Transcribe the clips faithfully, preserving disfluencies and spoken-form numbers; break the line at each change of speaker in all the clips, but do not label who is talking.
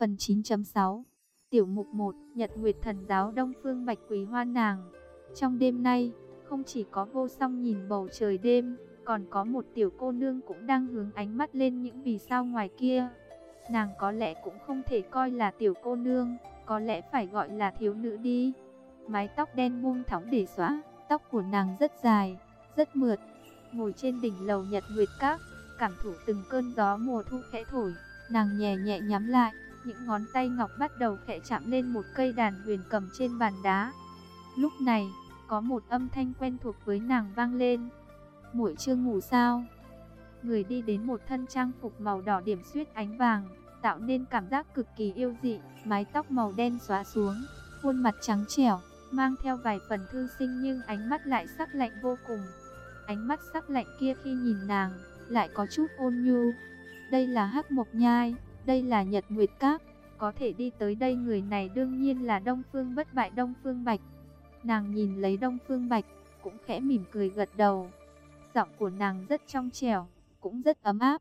Phần chín chấm sáu Tiểu mục một Nhật Nguyệt Thần Giáo Đông Phương Bạch Quý Hoa nàng. Trong đêm nay, không chỉ có Vô Song nhìn bầu trời đêm, còn có một tiểu cô nương cũng đang hướng ánh mắt lên những vì sao ngoài kia. Nàng có lẽ cũng không thể coi là tiểu cô nương, có lẽ phải gọi là thiếu nữ đi. Mái tóc đen buông thõng để xõa, tóc của nàng rất dài, rất mượt. Ngồi trên đỉnh lầu Nhật Nguyệt Các, cảm thụ từng cơn gió mùa thu khẽ thổi, nàng nhẹ nhẹ nhắm lại, những ngón tay ngọc bắt đầu khẽ chạm lên một cây đàn huyền cầm trên bàn đá. Lúc này, có một âm thanh quen thuộc với nàng vang lên. Muội chưa ngủ sao? Người đi đến một thân trang phục màu đỏ điểm xuyết ánh vàng, tạo nên cảm giác cực kỳ yêu dị, mái tóc màu đen xõa xuống, khuôn mặt trắng trẻo, mang theo vài phần thư sinh nhưng ánh mắt lại sắc lạnh vô cùng. Ánh mắt sắc lạnh kia khi nhìn nàng, lại có chút ôn nhu. Đây là Hắc Mộc Nhai, đây là Nhật Nguyệt Các, có thể đi tới đây người này đương nhiên là Đông Phương Bất Bại Đông Phương Bạch. Nàng nhìn lấy Đông Phương Bạch, cũng khẽ mỉm cười gật đầu. Giọng của nàng rất trong trẻo, cũng rất ấm áp.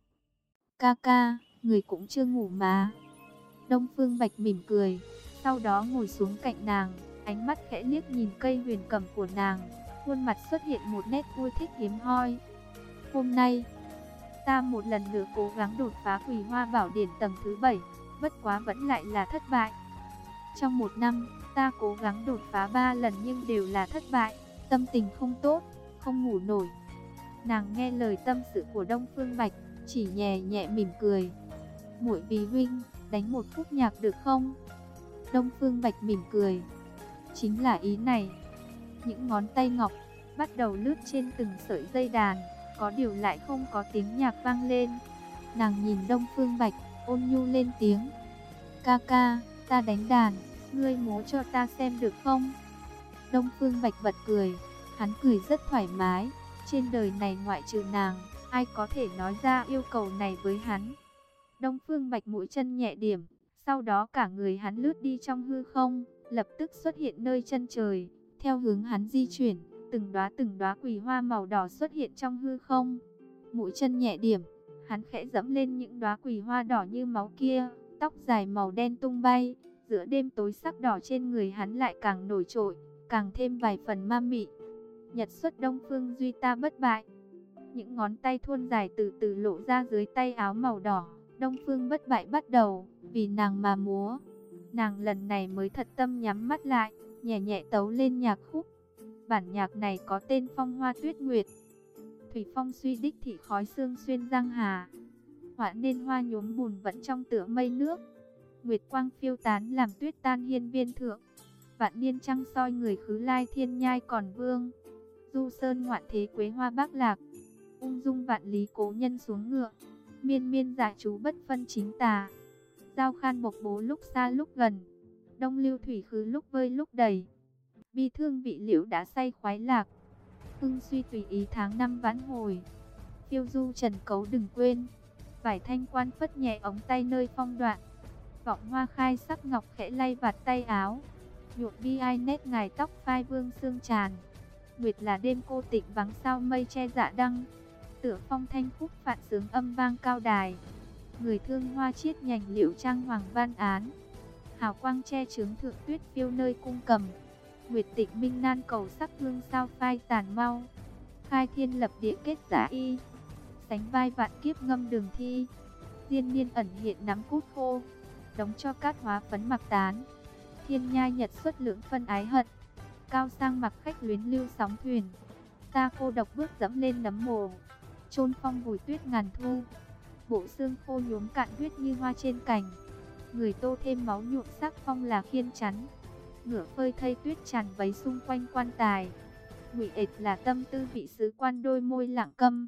Ca ca, người cũng chưa ngủ mà. Đông Phương Bạch mỉm cười, sau đó ngồi xuống cạnh nàng, ánh mắt khẽ liếc nhìn cây huyền cầm của nàng, khuôn mặt xuất hiện một nét vui thích hiếm hoi. Hôm nay, ta một lần nữa cố gắng đột phá Quỳ Hoa Bảo Điển tầng thứ bảy, bất quá vẫn lại là thất bại. Trong một năm, ta cố gắng đột phá ba lần nhưng đều là thất bại, tâm tình không tốt, không ngủ nổi. Nàng nghe lời tâm sự của Đông Phương Bạch, chỉ nhẹ nhẹ mỉm cười. Muội vì huynh, đánh một khúc nhạc được không? Đông Phương Bạch mỉm cười. Chính là ý này. Những ngón tay ngọc bắt đầu lướt trên từng sợi dây đàn, có điều lại không có tiếng nhạc vang lên. Nàng nhìn Đông Phương Bạch, ôn nhu lên tiếng. Ca ca, ta đánh đàn, ngươi múa cho ta xem được không? Đông Phương Bạch bật cười, hắn cười rất thoải mái. Trên đời này ngoại trừ nàng, ai có thể nói ra yêu cầu này với hắn? Đông Phương Bạch mũi chân nhẹ điểm, sau đó cả người hắn lướt đi trong hư không, lập tức xuất hiện nơi chân trời. Theo hướng hắn di chuyển, từng đóa từng đóa quỳ hoa màu đỏ xuất hiện trong hư không. Mũi chân nhẹ điểm, hắn khẽ dẫm lên những đóa quỳ hoa đỏ như máu kia, tóc dài màu đen tung bay, giữa đêm tối sắc đỏ trên người hắn lại càng nổi trội, càng thêm vài phần ma mị. Nhật xuất Đông Phương duy ta bất bại. Những ngón tay thuôn dài từ từ lộ ra dưới tay áo màu đỏ. Đông Phương Bất Bại bắt đầu vì nàng mà múa. Nàng lần này mới thật tâm nhắm mắt lại, nhẹ nhẹ tấu lên nhạc khúc. Bản nhạc này có tên Phong Hoa Tuyết Nguyệt. Thủy phong suy đích thị khói sương xuyên giang hà. Họa nên hoa nhuốm bùn vẫn trong tựa mây nước. Nguyệt quang phiêu tán làm tuyết tan hiên viên thượng. Vạn niên trăng soi người khứ lai thiên nhai còn vương. Du sơn ngoạn thế quế hoa bác lạc. Ung dung vạn lý cố nhân xuống ngựa. Miên miên giả chú bất phân chính tà. Giao khan bộc bố lúc xa lúc gần. Đông lưu thủy khứ lúc vơi lúc đầy. Bi thương vị liễu đã say khoái lạc. Hưng suy tùy ý tháng năm vãn hồi. Phiêu du trần cấu đừng quên. Vải thanh quan phất nhẹ ống tay nơi phong đoạn. Vọng hoa khai sắc ngọc khẽ lay vạt tay áo. Nhuộm bi ai nét ngài tóc phai vương sương tràn. Nguyệt là đêm cô tịnh vắng sao mây che dạ đăng. Tựa phong thanh khúc phạn sướng âm vang cao đài. Người thương hoa chiết nhành liệu trang hoàng văn án. Hào quang che chướng thượng tuyết phiêu nơi cung cầm. Nguyệt tịnh minh nan cầu sắc hương sao phai tàn mau. Khai thiên lập địa kết giả y. Sánh vai vạn kiếp ngâm đường thi. Diên niên ẩn hiện nắm cút khô. Đóng cho cát hóa phấn mặc tán. Thiên nhai nhật xuất lưỡng phân ái hận. Cao sang mặc khách luyến lưu sóng thuyền. Ta cô độc bước dẫm lên nấm mồ. Chôn phong vùi tuyết ngàn thu. Bộ xương khô nhuốm cạn huyết như hoa trên cành. Người tô thêm máu nhuộm sắc phong là khiên chắn. Ngửa phơi thây tuyết tràn váy xung quanh quan tài. Ngụy ệt là tâm tư vị sứ quan đôi môi lặng câm.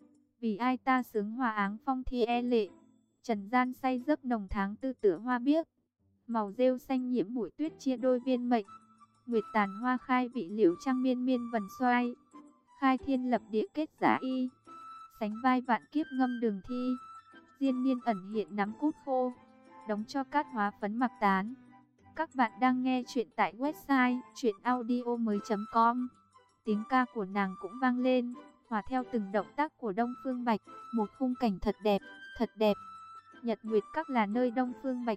Vì ai ta sướng hòa áng phong thi e lệ. Trần gian say giấc nồng tháng tư tựa hoa biếc. Màu rêu xanh nhiễm bụi tuyết chia đôi viên mệnh. Nguyệt tàn hoa khai vị liễu trang miên miên vần xoay. Khai thiên lập địa kết giả y. Sánh vai vạn kiếp ngâm đường thi. Diên niên ẩn hiện nắm cút khô. Đóng cho cát hóa phấn mặc tán. Các bạn đang nghe chuyện tại website truyện audio mới chấm com. Tiếng ca của nàng cũng vang lên, hòa theo từng động tác của Đông Phương Bạch. Một khung cảnh thật đẹp, thật đẹp. Nhật Nguyệt Các là nơi Đông Phương Bạch ở.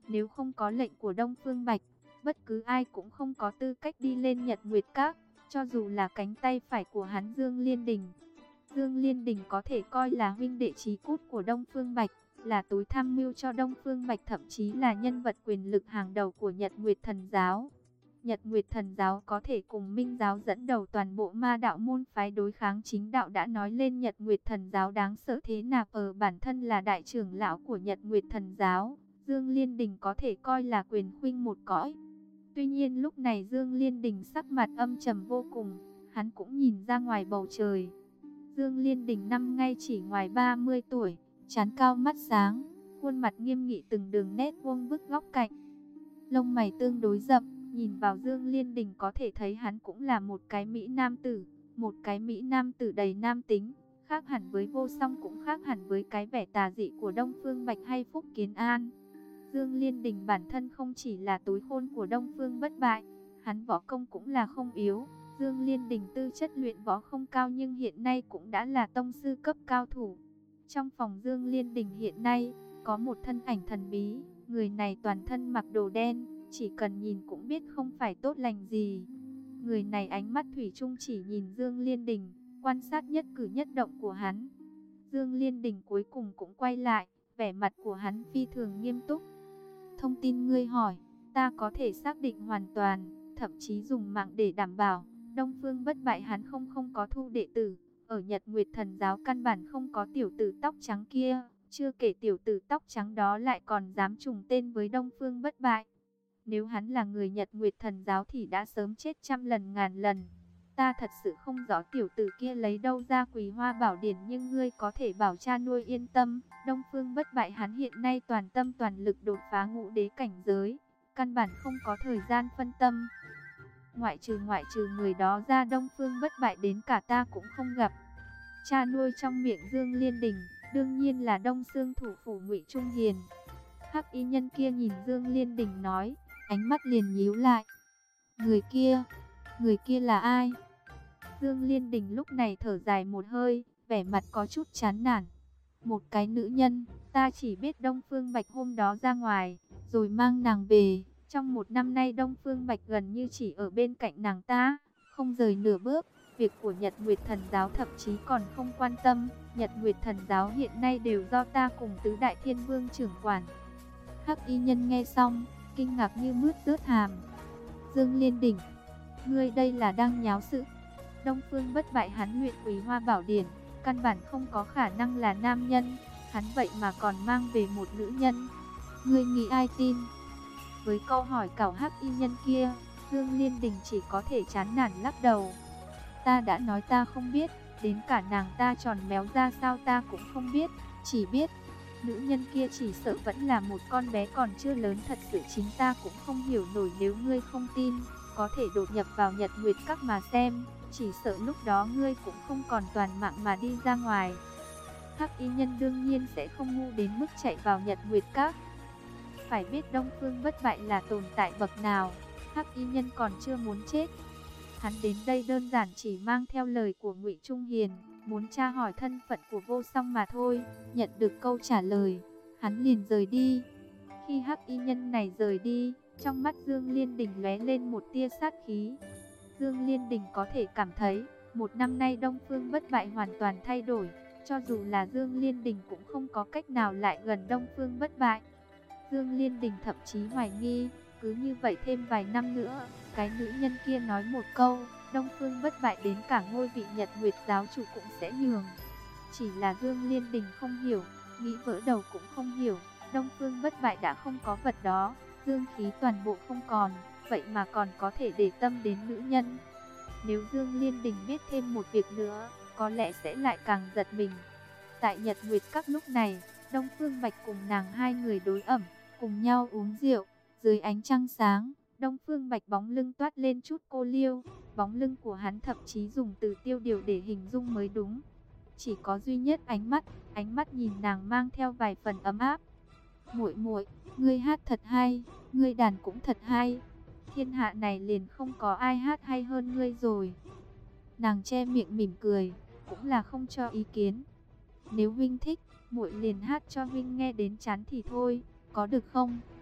Nếu không có lệnh của Đông Phương Bạch, bất cứ ai cũng không có tư cách đi lên Nhật Nguyệt Các, cho dù là cánh tay phải của hắn Dương Liên Đình. Dương Liên Đình có thể coi là huynh đệ chí cút của Đông Phương Bạch, là tối tham mưu cho Đông Phương Bạch, thậm chí là nhân vật quyền lực hàng đầu của Nhật Nguyệt Thần Giáo. Nhật Nguyệt Thần Giáo có thể cùng Minh Giáo dẫn đầu toàn bộ ma đạo môn phái đối kháng chính đạo đã nói lên Nhật Nguyệt Thần Giáo đáng sợ thế nào. Ở bản thân là đại trưởng lão của Nhật Nguyệt Thần Giáo, Dương Liên Đình có thể coi là quyền khuynh một cõi. Tuy nhiên lúc này Dương Liên Đình sắc mặt âm trầm vô cùng, hắn cũng nhìn ra ngoài bầu trời. Dương Liên Đình năm ngay chỉ ngoài ba mươi tuổi, trán cao mắt sáng, khuôn mặt nghiêm nghị từng đường nét vuông vức góc cạnh. Lông mày tương đối rậm, nhìn vào Dương Liên Đình có thể thấy hắn cũng là một cái mỹ nam tử, một cái mỹ nam tử đầy nam tính, khác hẳn với Vô Song, cũng khác hẳn với cái vẻ tà dị của Đông Phương Bạch hay Phúc Kiến An. Dương Liên Đình bản thân không chỉ là tối khôn của Đông Phương Bất Bại, hắn võ công cũng là không yếu. Dương Liên Đình tư chất luyện võ không cao nhưng hiện nay cũng đã là tông sư cấp cao thủ. Trong phòng Dương Liên Đình hiện nay, có một thân ảnh thần bí, người này toàn thân mặc đồ đen, chỉ cần nhìn cũng biết không phải tốt lành gì. Người này ánh mắt thủy chung chỉ nhìn Dương Liên Đình, quan sát nhất cử nhất động của hắn. Dương Liên Đình cuối cùng cũng quay lại, vẻ mặt của hắn phi thường nghiêm túc. Thông tin ngươi hỏi, ta có thể xác định hoàn toàn, thậm chí dùng mạng để đảm bảo. Đông Phương Bất Bại hắn không không có thu đệ tử, ở Nhật Nguyệt Thần Giáo căn bản không có tiểu tử tóc trắng kia, chưa kể tiểu tử tóc trắng đó lại còn dám trùng tên với Đông Phương Bất Bại. Nếu hắn là người Nhật Nguyệt Thần Giáo thì đã sớm chết trăm lần ngàn lần. Ta thật sự không rõ tiểu tử kia lấy đâu ra Quỳ Hoa Bảo Điển, nhưng ngươi có thể bảo cha nuôi yên tâm. Đông Phương Bất Bại hắn hiện nay toàn tâm toàn lực đột phá ngũ đế cảnh giới, căn bản không có thời gian phân tâm. Ngoại trừ ngoại trừ người đó ra, Đông Phương Bất Bại đến cả ta cũng không gặp. Cha nuôi trong miệng Dương Liên Đình đương nhiên là Đông Xương thủ phủ Ngụy Trung Hiền. Hắc y nhân kia nhìn Dương Liên Đình nói, ánh mắt liền nhíu lại. Người kia, người kia là ai? Dương Liên Đình lúc này thở dài một hơi, vẻ mặt có chút chán nản. Một cái nữ nhân, ta chỉ biết Đông Phương Bạch hôm đó ra ngoài, rồi mang nàng về. Trong một năm nay Đông Phương Bạch gần như chỉ ở bên cạnh nàng ta, không rời nửa bước. Việc của Nhật Nguyệt Thần Giáo thậm chí còn không quan tâm. Nhật Nguyệt Thần Giáo hiện nay đều do ta cùng tứ đại thiên vương trưởng quản. Hắc y nhân nghe xong, kinh ngạc như mướt rớt hàm. Dương Liên Đình, ngươi đây là đang nháo sự. Đông Phương Bất Bại hắn luyện Quỳ Hoa Bảo Điển, căn bản không có khả năng là nam nhân, hắn vậy mà còn mang về một nữ nhân. Ngươi nghĩ ai tin? Với câu hỏi cẩu hắc y nhân kia, Dương Liên Đình chỉ có thể chán nản lắc đầu. Ta đã nói ta không biết, đến cả nàng ta tròn méo ra sao ta cũng không biết, chỉ biết nữ nhân kia chỉ sợ vẫn là một con bé còn chưa lớn, thật sự chính ta cũng không hiểu nổi. Nếu ngươi không tin, có thể đột nhập vào Nhật Nguyệt Các mà xem, chỉ sợ lúc đó ngươi cũng không còn toàn mạng mà đi ra ngoài. Hắc y nhân đương nhiên sẽ không ngu đến mức chạy vào Nhật Nguyệt Các. Phải biết Đông Phương Bất Bại là tồn tại bậc nào, Hắc y nhân còn chưa muốn chết. Hắn đến đây đơn giản chỉ mang theo lời của Ngụy Trung Hiền, muốn tra hỏi thân phận của Vô Song mà thôi. Nhận được câu trả lời, hắn liền rời đi. Khi hắc y nhân này rời đi, trong mắt Dương Liên Đình lóe lên một tia sát khí. Dương Liên Đình có thể cảm thấy, một năm nay Đông Phương Bất Bại hoàn toàn thay đổi. Cho dù là Dương Liên Đình cũng không có cách nào lại gần Đông Phương Bất Bại. Dương Liên Đình thậm chí hoài nghi, cứ như vậy thêm vài năm nữa, cái nữ nhân kia nói một câu, Đông Phương Bất Bại đến cả ngôi vị Nhật Nguyệt giáo chủ cũng sẽ nhường. Chỉ là Dương Liên Đình không hiểu, nghĩ vỡ đầu cũng không hiểu, Đông Phương Bất Bại đã không có vật đó, dương khí toàn bộ không còn, vậy mà còn có thể để tâm đến nữ nhân. Nếu Dương Liên Đình biết thêm một việc nữa, có lẽ sẽ lại càng giật mình. Tại Nhật Nguyệt Các lúc này, Đông Phương Bạch cùng nàng hai người đối ẩm, cùng nhau uống rượu, dưới ánh trăng sáng. Đông Phương Bạch bóng lưng toát lên chút cô liêu, bóng lưng của hắn thậm chí dùng từ tiêu điều để hình dung mới đúng. Chỉ có duy nhất ánh mắt, ánh mắt nhìn nàng mang theo vài phần ấm áp. Muội muội, ngươi hát thật hay, ngươi đàn cũng thật hay. Thiên hạ này liền không có ai hát hay hơn ngươi rồi. Nàng che miệng mỉm cười, cũng là không cho ý kiến. Nếu huynh thích, muội liền hát cho huynh nghe đến chán thì thôi, có được không?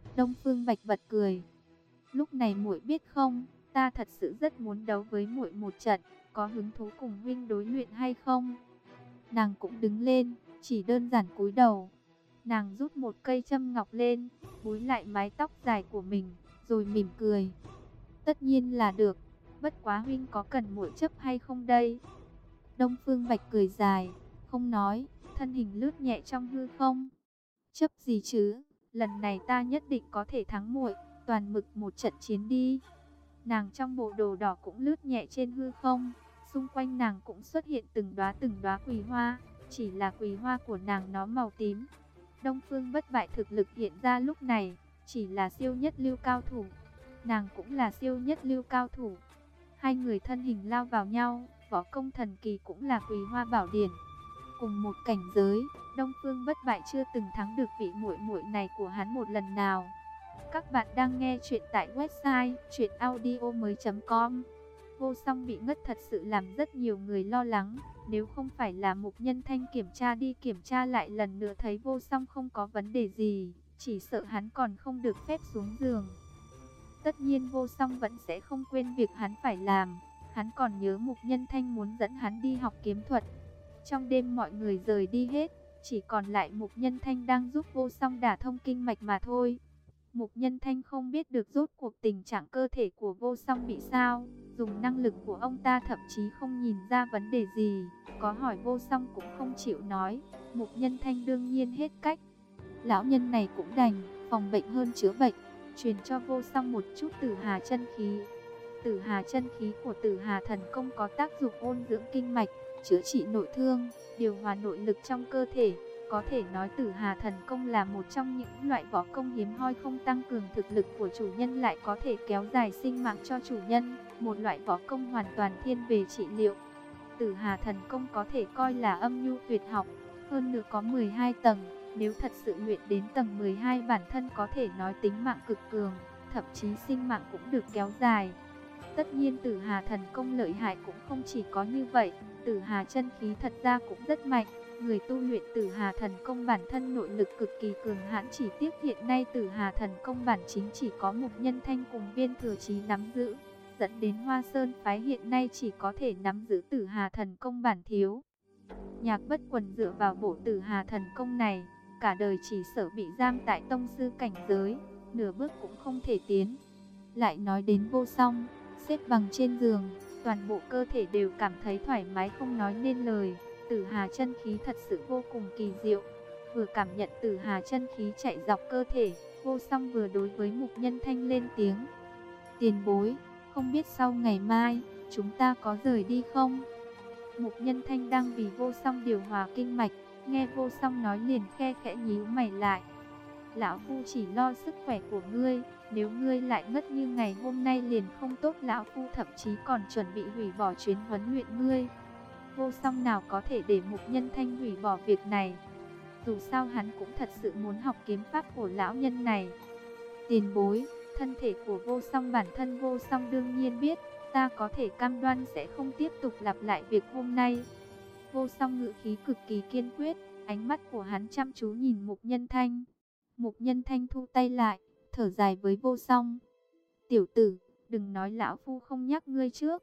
Đông Phương Bạch bật cười. Lúc này muội biết không, ta thật sự rất muốn đấu với muội một trận, có hứng thú cùng huynh đối luyện hay không? Nàng cũng đứng lên, chỉ đơn giản cúi đầu. Nàng rút một cây châm ngọc lên, búi lại mái tóc dài của mình, rồi mỉm cười. Tất nhiên là được, bất quá huynh có cần muội chấp hay không đây? Đông Phương Bạch cười dài, không nói, thân hình lướt nhẹ trong hư không. Chấp gì chứ, lần này ta nhất định có thể thắng muội, toàn mực một trận chiến đi. Nàng trong bộ đồ đỏ cũng lướt nhẹ trên hư không, xung quanh nàng cũng xuất hiện từng đóa từng đóa quỳ hoa, chỉ là quỳ hoa của nàng nó màu tím. Đông Phương Bất Bại thực lực hiện ra lúc này, chỉ là siêu nhất lưu cao thủ. Nàng cũng là siêu nhất lưu cao thủ. Hai người thân hình lao vào nhau, võ công thần kỳ cũng là quỳ hoa bảo điển. Cùng một cảnh giới, Đông Phương Bất Bại chưa từng thắng được vị muội muội này của hắn một lần nào. Các bạn đang nghe chuyện tại website truyện audio mới chấm com. Vô Song bị ngất thật sự làm rất nhiều người lo lắng. Nếu không phải là Mục Nhân Thanh kiểm tra đi kiểm tra lại lần nữa thấy Vô Song không có vấn đề gì, chỉ sợ hắn còn không được phép xuống giường. Tất nhiên Vô Song vẫn sẽ không quên việc hắn phải làm. Hắn còn nhớ Mục Nhân Thanh muốn dẫn hắn đi học kiếm thuật. Trong đêm mọi người rời đi hết, chỉ còn lại Mục Nhân Thanh đang giúp Vô Song đả thông kinh mạch mà thôi. Mục Nhân Thanh không biết được rốt cuộc tình trạng cơ thể của Vô Song bị sao. Dùng năng lực của ông ta thậm chí không nhìn ra vấn đề gì. Có hỏi Vô Song cũng không chịu nói. Mục Nhân Thanh đương nhiên hết cách. Lão nhân này cũng đành, phòng bệnh hơn chữa bệnh. Truyền cho Vô Song một chút Tử Hà chân khí. Tử Hà chân khí của Tử Hà thần công có tác dụng ôn dưỡng kinh mạch, chữa trị nội thương, điều hòa nội lực trong cơ thể. Có thể nói Tử Hà thần công là một trong những loại võ công hiếm hoi không tăng cường thực lực của chủ nhân lại có thể kéo dài sinh mạng cho chủ nhân. Một loại võ công hoàn toàn thiên về trị liệu. Tử Hà thần công có thể coi là âm nhu tuyệt học, hơn nữa có mười hai tầng. Nếu thật sự luyện đến tầng mười hai bản thân có thể nói tính mạng cực cường, thậm chí sinh mạng cũng được kéo dài. Tất nhiên Tử Hà thần công lợi hại cũng không chỉ có như vậy, Tử Hà chân khí thật ra cũng rất mạnh. Người tu luyện Tử Hà thần công bản thân nội lực cực kỳ cường hãn, chỉ tiếc hiện nay Tử Hà thần công bản chính chỉ có Mục Nhân Thanh cùng Viên Thừa Chí nắm giữ, dẫn đến Hoa Sơn phái hiện nay chỉ có thể nắm giữ Tử Hà thần công bản thiếu. Nhạc Bất Quần dựa vào bộ Tử Hà thần công này, cả đời chỉ sợ bị giam tại tông sư cảnh giới, nửa bước cũng không thể tiến. Lại nói đến Vô Song, xếp bằng trên giường, toàn bộ cơ thể đều cảm thấy thoải mái không nói nên lời. Tử Hà chân khí thật sự vô cùng kỳ diệu. Vừa cảm nhận Tử Hà chân khí chạy dọc cơ thể, Vô Song vừa đối với Mục Nhân Thanh lên tiếng. Tiền bối, không biết sau ngày mai, chúng ta có rời đi không? Mục Nhân Thanh đang vì Vô Song điều hòa kinh mạch, nghe Vô Song nói liền khe khẽ nhíu mày lại. Lão Phu chỉ lo sức khỏe của ngươi, nếu ngươi lại ngất như ngày hôm nay liền không tốt. Lão Phu thậm chí còn chuẩn bị hủy bỏ chuyến huấn luyện ngươi. Vô Song nào có thể để Mục Nhân Thanh hủy bỏ việc này. Dù sao hắn cũng thật sự muốn học kiếm pháp của lão nhân này. Tiền bối, thân thể của Vô Song bản thân Vô Song đương nhiên biết, ta có thể cam đoan sẽ không tiếp tục lặp lại việc hôm nay. Vô Song ngữ khí cực kỳ kiên quyết, ánh mắt của hắn chăm chú nhìn Mục Nhân Thanh. Mục Nhân Thanh thu tay lại, thở dài với Vô Song. Tiểu tử, đừng nói lão Phu không nhắc ngươi trước,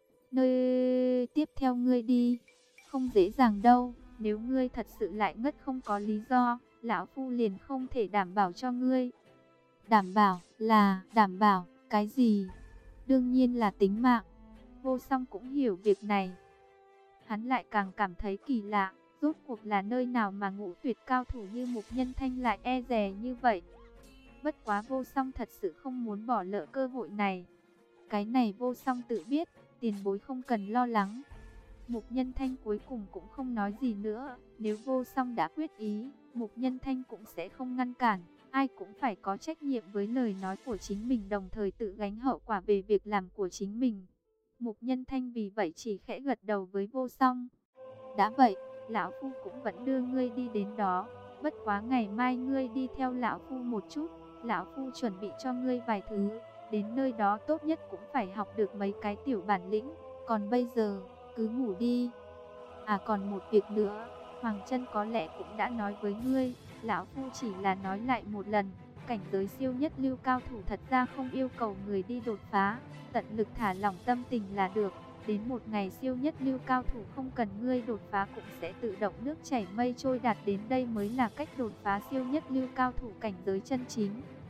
nơi tiếp theo ngươi đi. Không dễ dàng đâu, nếu ngươi thật sự lại ngất không có lý do, lão Phu liền không thể đảm bảo cho ngươi. Đảm bảo là đảm bảo cái gì? Đương nhiên là tính mạng. Vô Song cũng hiểu việc này. Hắn lại càng cảm thấy kỳ lạ, rốt cuộc là nơi nào mà ngũ tuyệt cao thủ như Mục Nhân Thanh lại e dè như vậy. Bất quá Vô Song thật sự không muốn bỏ lỡ cơ hội này. Cái này Vô Song tự biết, tiền bối không cần lo lắng. Mục Nhân Thanh cuối cùng cũng không nói gì nữa. Nếu Vô Song đã quyết ý, Mục Nhân Thanh cũng sẽ không ngăn cản. Ai cũng phải có trách nhiệm với lời nói của chính mình, đồng thời tự gánh hậu quả về việc làm của chính mình. Mục Nhân Thanh vì vậy chỉ khẽ gật đầu với Vô Song. Đã vậy, lão Phu cũng vẫn đưa ngươi đi đến đó. Bất quá ngày mai ngươi đi theo lão Phu một chút. Lão Phu chuẩn bị cho ngươi vài thứ. Đến nơi đó tốt nhất cũng phải học được mấy cái tiểu bản lĩnh. Còn bây giờ, cứ ngủ đi. À còn một việc nữa, Hoàng Chân có lẽ cũng đã nói với ngươi. Lão Phu chỉ là nói lại một lần. cảnh giới siêu nhất lưu cao thủ thật ra không yêu cầu người đi đột phá, tận lực thả lỏng tâm tình là được. Đến một ngày siêu nhất lưu cao thủ không cần ngươi đột phá cũng sẽ tự động nước chảy mây trôi đạt đến đây mới là cách đột phá siêu nhất lưu cao thủ cảnh giới chân chính.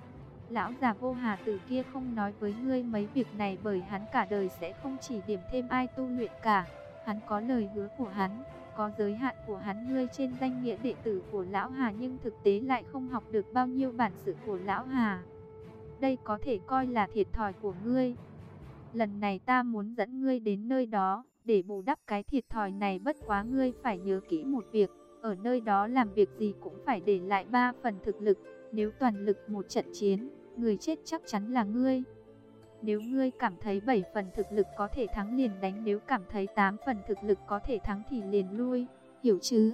Lão già Vô Hà Tử kia không nói với ngươi mấy việc này bởi hắn cả đời sẽ không chỉ điểm thêm ai tu luyện cả. Hắn có lời hứa của hắn, có giới hạn của hắn, ngươi trên danh nghĩa đệ tử của Lão Hà nhưng thực tế lại không học được bao nhiêu bản sự của Lão Hà. Đây có thể coi là thiệt thòi của ngươi. Lần này ta muốn dẫn ngươi đến nơi đó, để bù đắp cái thiệt thòi này, bất quá ngươi phải nhớ kỹ một việc, ở nơi đó làm việc gì cũng phải để lại ba phần thực lực, nếu toàn lực một trận chiến, người chết chắc chắn là ngươi. Nếu ngươi cảm thấy bảy phần thực lực có thể thắng liền đánh, nếu cảm thấy tám phần thực lực có thể thắng thì liền lui, hiểu chứ?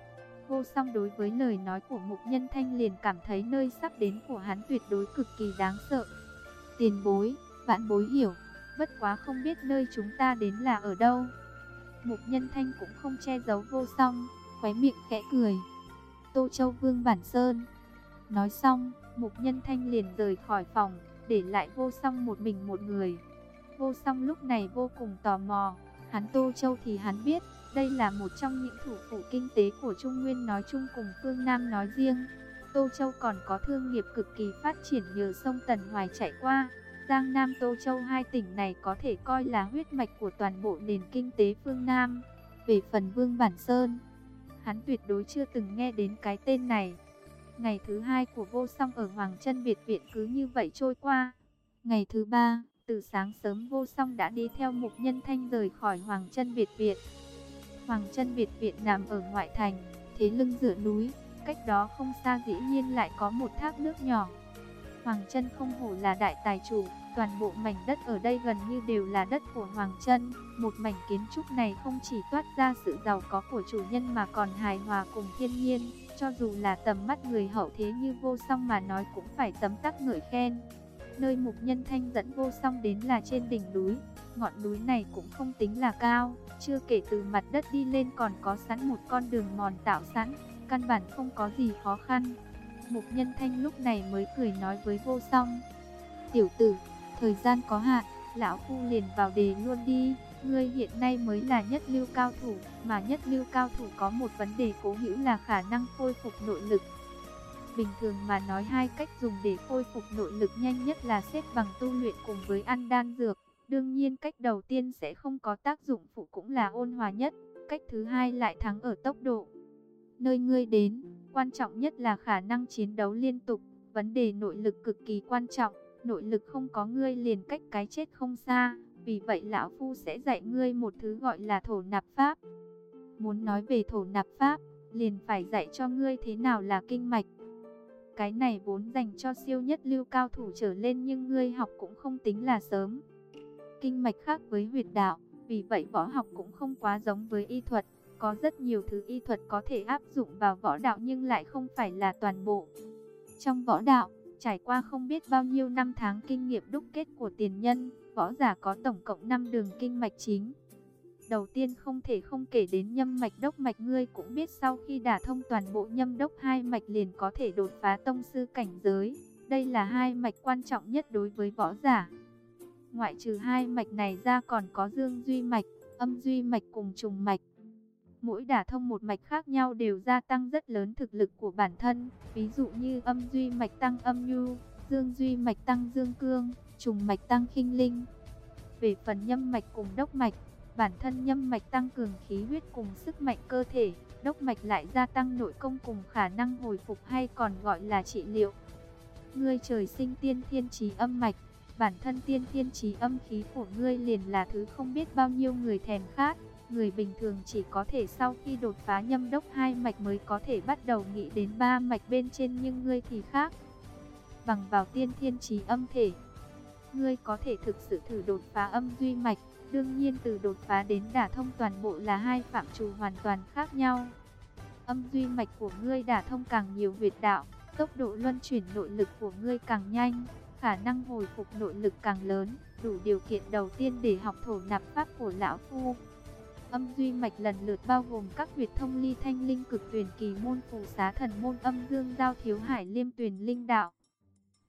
Vô Song đối với lời nói của Mục Nhân Thanh liền cảm thấy nơi sắp đến của hắn tuyệt đối cực kỳ đáng sợ. Tiền bối, vãn bối hiểu, bất quá không biết nơi chúng ta đến là ở đâu. Mục Nhân Thanh cũng không che giấu Vô Song, khóe miệng khẽ cười. Tô Châu Vương Bản Sơn. Nói xong, Mục Nhân Thanh liền rời khỏi phòng, để lại Vô Song một mình một người. Vô Song lúc này vô cùng tò mò, hắn Tô Châu thì hắn biết, đây là một trong những thủ phủ kinh tế của Trung Nguyên nói chung cùng phương Nam nói riêng. Tô Châu còn có thương nghiệp cực kỳ phát triển nhờ sông Tần Hoài chạy qua. Giang Nam Tô Châu hai tỉnh này có thể coi là huyết mạch của toàn bộ nền kinh tế phương Nam. Về phần Vương Bản Sơn, hắn tuyệt đối chưa từng nghe đến cái tên này. Ngày thứ hai của Vô Song ở Hoàng Chân Biệt Viện cứ như vậy trôi qua. Ngày thứ ba, từ sáng sớm Vô Song đã đi theo Mục Nhân Thanh rời khỏi Hoàng Chân Biệt Viện. Hoàng Chân Biệt Viện nằm ở ngoại thành, thế lưng dựa núi, cách đó không xa dĩ nhiên lại có một thác nước nhỏ. Hoàng Chân không hổ là đại tài chủ, toàn bộ mảnh đất ở đây gần như đều là đất của Hoàng Chân. Một mảnh kiến trúc này không chỉ toát ra sự giàu có của chủ nhân mà còn hài hòa cùng thiên nhiên, cho dù là tầm mắt người hậu thế như Vô Song mà nói cũng phải tấm tắc ngợi khen. Nơi Mục Nhân Thanh dẫn Vô Song đến là trên đỉnh núi, ngọn núi này cũng không tính là cao, chưa kể từ mặt đất đi lên còn có sẵn một con đường mòn tạo sẵn, căn bản không có gì khó khăn. Mục Nhân Thanh lúc này mới cười nói với Vô Song. Tiểu tử, thời gian có hạn, lão phu liền vào đề luôn đi. Ngươi hiện nay mới là nhất lưu cao thủ, mà nhất lưu cao thủ có một vấn đề cố hữu là khả năng khôi phục nội lực. Bình thường mà nói hai cách dùng để khôi phục nội lực nhanh nhất là xếp bằng tu luyện cùng với ăn đan dược. Đương nhiên cách đầu tiên sẽ không có tác dụng phụ cũng là ôn hòa nhất, cách thứ hai lại thắng ở tốc độ. Nơi ngươi đến, quan trọng nhất là khả năng chiến đấu liên tục, vấn đề nội lực cực kỳ quan trọng, nội lực không có ngươi liền cách cái chết không xa, vì vậy lão phu sẽ dạy ngươi một thứ gọi là thổ nạp pháp. Muốn nói về thổ nạp pháp, liền phải dạy cho ngươi thế nào là kinh mạch. Cái này vốn dành cho siêu nhất lưu cao thủ trở lên nhưng ngươi học cũng không tính là sớm. Kinh mạch khác với huyệt đạo, vì vậy võ học cũng không quá giống với y thuật. Có rất nhiều thứ y thuật có thể áp dụng vào võ đạo nhưng lại không phải là toàn bộ. Trong võ đạo, trải qua không biết bao nhiêu năm tháng kinh nghiệm đúc kết của tiền nhân, võ giả có tổng cộng năm đường kinh mạch chính. Đầu tiên không thể không kể đến nhâm mạch đốc mạch, ngươi cũng biết sau khi đả thông toàn bộ nhâm đốc hai mạch liền có thể đột phá tông sư cảnh giới. Đây là hai mạch quan trọng nhất đối với võ giả. Ngoại trừ hai mạch này ra còn có dương duy mạch, âm duy mạch cùng trùng mạch. Mỗi đả thông một mạch khác nhau đều gia tăng rất lớn thực lực của bản thân. Ví dụ như âm duy mạch tăng âm nhu, dương duy mạch tăng dương cương, trùng mạch tăng khinh linh. Về phần nhâm mạch cùng đốc mạch, bản thân nhâm mạch tăng cường khí huyết cùng sức mạnh cơ thể, đốc mạch lại gia tăng nội công cùng khả năng hồi phục hay còn gọi là trị liệu. Ngươi trời sinh tiên thiên chí âm mạch, bản thân tiên thiên chí âm khí của ngươi liền là thứ không biết bao nhiêu người thèm khát. Người bình thường chỉ có thể sau khi đột phá nhâm đốc hai mạch mới có thể bắt đầu nghĩ đến ba mạch bên trên, nhưng ngươi thì khác. Bằng vào tiên thiên chí âm thể, ngươi có thể thực sự thử đột phá âm duy mạch. Đương nhiên từ đột phá đến đả thông toàn bộ là hai phạm trù hoàn toàn khác nhau. Âm duy mạch của ngươi đả thông càng nhiều huyệt đạo, tốc độ luân chuyển nội lực của ngươi càng nhanh, khả năng hồi phục nội lực càng lớn, đủ điều kiện đầu tiên để học thổ nạp pháp của lão phu. Âm duy mạch lần lượt bao gồm các huyệt thông ly thanh linh cực tuyền kỳ môn, phù xá thần môn, âm dương giao thiếu hải liêm tuyền linh đạo.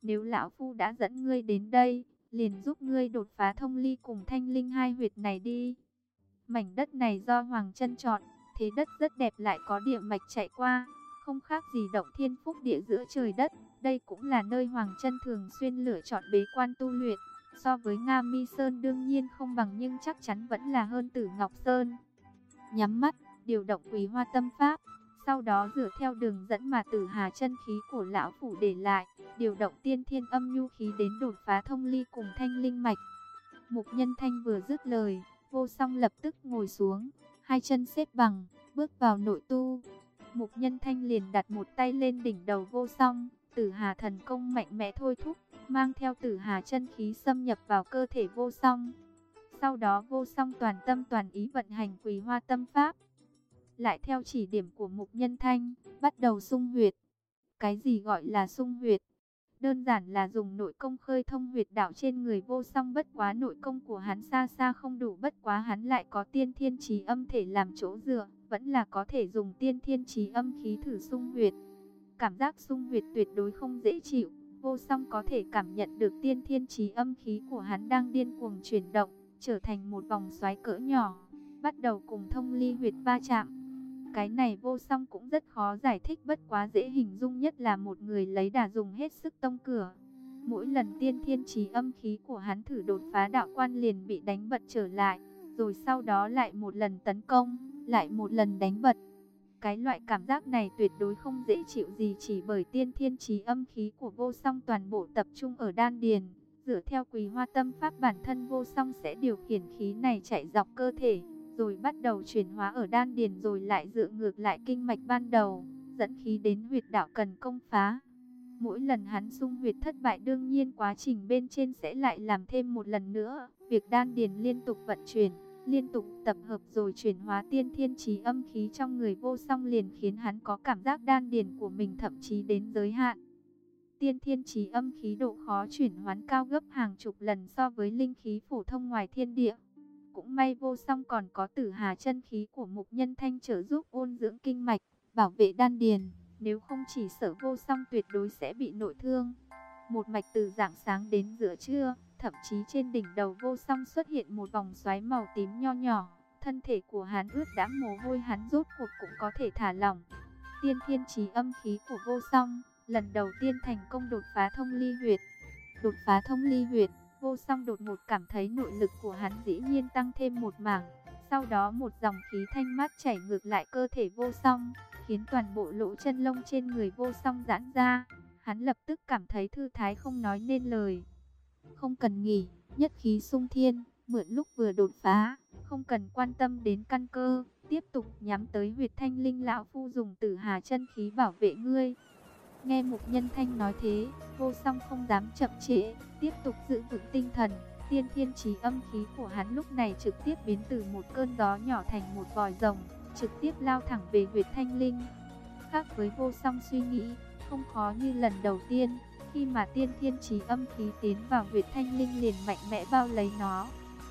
Nếu lão phu đã dẫn ngươi đến đây, liền giúp ngươi đột phá thông ly cùng thanh linh hai huyệt này đi. Mảnh đất này do Hoàng Chân chọn, thế đất rất đẹp lại có địa mạch chạy qua, không khác gì động thiên phúc địa giữa trời đất. Đây cũng là nơi Hoàng Chân thường xuyên lựa chọn bế quan tu luyện. So với Nga Mi Sơn đương nhiên không bằng nhưng chắc chắn vẫn là hơn Tử Ngọc Sơn. Nhắm mắt, điều động Quý Hoa Tâm Pháp, sau đó dựa theo đường dẫn mà Tử Hà chân khí của lão phủ để lại, điều động tiên thiên âm nhu khí đến đột phá thông ly cùng thanh linh mạch. Mục Nhân Thanh vừa dứt lời, Vô Song lập tức ngồi xuống, hai chân xếp bằng, bước vào nội tu. Mục Nhân Thanh liền đặt một tay lên đỉnh đầu Vô Song, Tử Hà thần công mạnh mẽ thôi thúc, mang theo Tử Hà chân khí xâm nhập vào cơ thể Vô Song. Sau đó Vô Song toàn tâm toàn ý vận hành Quý Hoa Tâm Pháp, lại theo chỉ điểm của Mục Nhân Thanh, bắt đầu xung huyệt. Cái gì gọi là xung huyệt? Đơn giản là dùng nội công khơi thông huyệt đạo trên người Vô Song, bất quá nội công của hắn xa xa không đủ, bất quá hắn lại có tiên thiên chí âm thể làm chỗ dựa, vẫn là có thể dùng tiên thiên chí âm khí thử xung huyệt. Cảm giác xung huyệt tuyệt đối không dễ chịu, Vô Song có thể cảm nhận được tiên thiên chí âm khí của hắn đang điên cuồng chuyển động, trở thành một vòng xoáy cỡ nhỏ, bắt đầu cùng thông ly huyệt va chạm. Cái này Vô Song cũng rất khó giải thích, bất quá dễ hình dung nhất là một người lấy đà dùng hết sức tông cửa. Mỗi lần tiên thiên chí âm khí của hắn thử đột phá đạo quan liền bị đánh bật trở lại, rồi sau đó lại một lần tấn công, lại một lần đánh bật. Cái loại cảm giác này tuyệt đối không dễ chịu gì, chỉ bởi tiên thiên chí âm khí của Vô Song toàn bộ tập trung ở đan điền. Dựa theo Quý Hoa Tâm Pháp, bản thân Vô Song sẽ điều khiển khí này chạy dọc cơ thể, rồi bắt đầu chuyển hóa ở đan điền, rồi lại dựa ngược lại kinh mạch ban đầu, dẫn khí đến huyệt đạo cần công phá. Mỗi lần hắn xung huyệt thất bại, đương nhiên quá trình bên trên sẽ lại làm thêm một lần nữa. Việc đan điền liên tục vận chuyển, liên tục tập hợp rồi chuyển hóa tiên thiên chí âm khí trong người Vô Song liền khiến hắn có cảm giác đan điền của mình thậm chí đến giới hạn. Tiên thiên chí âm khí độ khó chuyển hóa cao gấp hàng chục lần so với linh khí phổ thông ngoài thiên địa. Cũng may Vô Song còn có Tử Hà chân khí của Mục Nhân Thanh trợ giúp ôn dưỡng kinh mạch, bảo vệ đan điền, nếu không chỉ sợ Vô Song tuyệt đối sẽ bị nội thương. Một mạch từ rạng sáng đến giữa trưa, thậm chí trên đỉnh đầu Vô Song xuất hiện một vòng xoáy màu tím nho nhỏ, thân thể của hắn ướt đẫm mồ hôi, hắn rốt cuộc cũng có thể thả lỏng. Tiên thiên chí âm khí của Vô Song lần đầu tiên thành công đột phá thông ly huyệt. Đột phá thông ly huyệt, Vô Song đột ngột cảm thấy nội lực của hắn dĩ nhiên tăng thêm một mảng. Sau đó một dòng khí thanh mát chảy ngược lại cơ thể Vô Song, khiến toàn bộ lỗ chân lông trên người Vô Song giãn ra. Hắn lập tức cảm thấy thư thái không nói nên lời. Không cần nghỉ, nhất khí xung thiên, mượn lúc vừa đột phá, không cần quan tâm đến căn cơ, tiếp tục nhắm tới huyệt thanh linh, lão phu dùng Tử Hà chân khí bảo vệ ngươi. Nghe Mục Nhân Thanh nói thế, Vô Song không dám chậm trễ, tiếp tục giữ vững tinh thần. Tiên thiên chí âm khí của hắn lúc này trực tiếp biến từ một cơn gió nhỏ thành một vòi rồng, trực tiếp lao thẳng về huyệt thanh linh. Khác với Vô Song suy nghĩ, không khó như lần đầu tiên, khi mà tiên thiên chí âm khí tiến vào huyệt thanh linh liền mạnh mẽ bao lấy nó.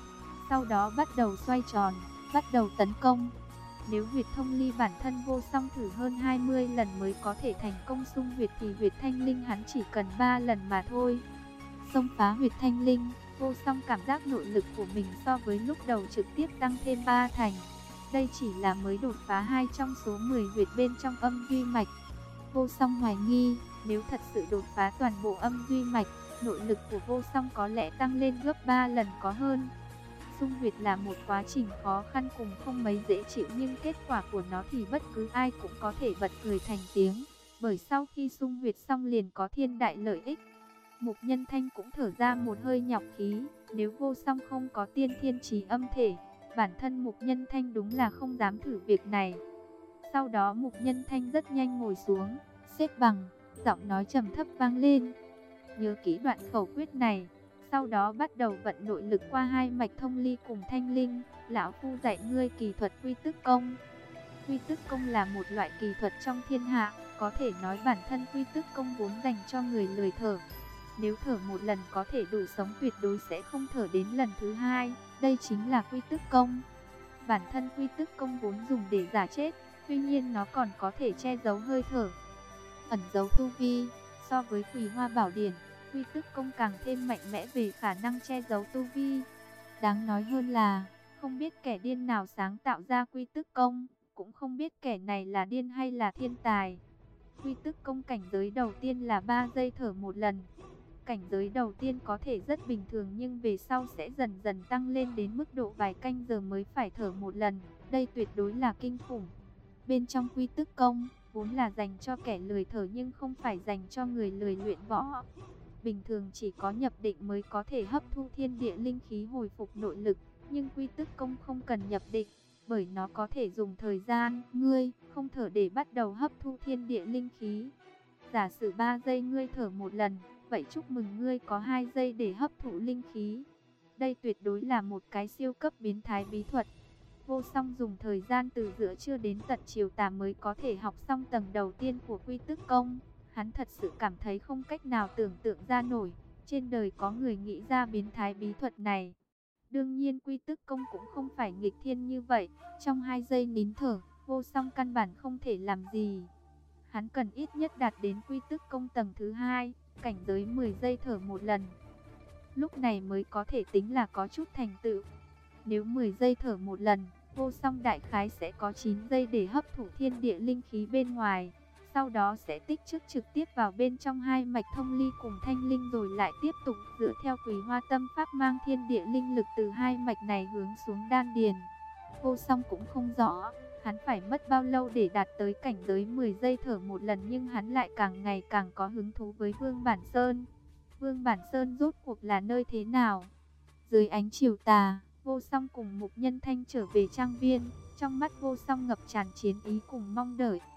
Sau đó bắt đầu xoay tròn, bắt đầu tấn công. Nếu huyệt thông ly bản thân Vô Song thử hơn hai mươi lần mới có thể thành công xung huyệt, thì huyệt thanh linh hắn chỉ cần ba lần mà thôi. Xông phá huyệt thanh linh, Vô Song cảm giác nội lực của mình so với lúc đầu trực tiếp tăng thêm ba thành. Đây chỉ là mới đột phá hai trong số mười huyệt bên trong âm duy mạch. Vô Song hoài nghi, nếu thật sự đột phá toàn bộ âm duy mạch, nội lực của Vô Song có lẽ tăng lên gấp ba lần có hơn. Xung huyệt là một quá trình khó khăn cùng không mấy dễ chịu, nhưng kết quả của nó thì bất cứ ai cũng có thể bật cười thành tiếng. Bởi sau khi xung huyệt xong liền có thiên đại lợi ích. Mục Nhân Thanh cũng thở ra một hơi nhọc khí. Nếu Vô Song không có tiên thiên chí âm thể, bản thân Mục Nhân Thanh đúng là không dám thử việc này. Sau đó Mục Nhân Thanh rất nhanh ngồi xuống, xếp bằng, giọng nói trầm thấp vang lên. Nhớ kỹ đoạn khẩu quyết này. Sau đó bắt đầu vận nội lực qua hai mạch thông ly cùng thanh linh. Lão phu dạy ngươi kỳ thuật quy tức công. Quy tức công là một loại kỳ thuật trong thiên hạ. Có thể nói bản thân quy tức công vốn dành cho người lười thở. Nếu thở một lần có thể đủ sống, tuyệt đối sẽ không thở đến lần thứ hai. Đây chính là quy tức công. Bản thân quy tức công vốn dùng để giả chết, tuy nhiên nó còn có thể che giấu hơi thở, ẩn giấu tu vi. So với Quỳ Hoa Bảo Điển, Quy Tức Công càng thêm mạnh mẽ về khả năng che giấu tu vi. Đáng nói hơn là, không biết kẻ điên nào sáng tạo ra Quy Tức Công, cũng không biết kẻ này là điên hay là thiên tài. Quy Tức Công cảnh giới đầu tiên là ba giây thở một lần. Cảnh giới đầu tiên có thể rất bình thường nhưng về sau sẽ dần dần tăng lên đến mức độ vài canh giờ mới phải thở một lần. Đây tuyệt đối là kinh khủng. Bên trong Quy Tức Công, vốn là dành cho kẻ lười thở nhưng không phải dành cho người lười luyện võ. Bình thường chỉ có nhập định mới có thể hấp thu thiên địa linh khí hồi phục nội lực, nhưng Quy Tức Công không cần nhập định, bởi nó có thể dùng thời gian, ngươi không thở để bắt đầu hấp thu thiên địa linh khí. Giả sử ba giây ngươi thở một lần, vậy chúc mừng ngươi có hai giây để hấp thụ linh khí. Đây tuyệt đối là một cái siêu cấp biến thái bí thuật. Vô Song dùng thời gian từ giữa trưa đến tận chiều tà mới có thể học xong tầng đầu tiên của Quy Tức Công. Hắn thật sự cảm thấy không cách nào tưởng tượng ra nổi, trên đời có người nghĩ ra biến thái bí thuật này. Đương nhiên Quy Tức Công cũng không phải nghịch thiên như vậy, trong hai giây nín thở, Vô Song căn bản không thể làm gì. Hắn cần ít nhất đạt đến Quy Tức Công tầng thứ hai, cảnh giới mười giây thở một lần. Lúc này mới có thể tính là có chút thành tựu. Nếu mười giây thở một lần, Vô Song đại khái sẽ có chín giây để hấp thụ thiên địa linh khí bên ngoài. Sau đó sẽ tích trữ trực tiếp vào bên trong hai mạch thông ly cùng thanh linh, rồi lại tiếp tục dựa theo Quỳ Hoa Tâm Pháp mang thiên địa linh lực từ hai mạch này hướng xuống đan điền. Vô Song cũng không rõ hắn phải mất bao lâu để đạt tới cảnh giới mười giây thở một lần, nhưng hắn lại càng ngày càng có hứng thú với Vương Bản Sơn. Vương Bản Sơn rốt cuộc là nơi thế nào? Dưới ánh chiều tà, Vô Song cùng Mục Nhân Thanh trở về trang viên, trong mắt Vô Song ngập tràn chiến ý cùng mong đợi.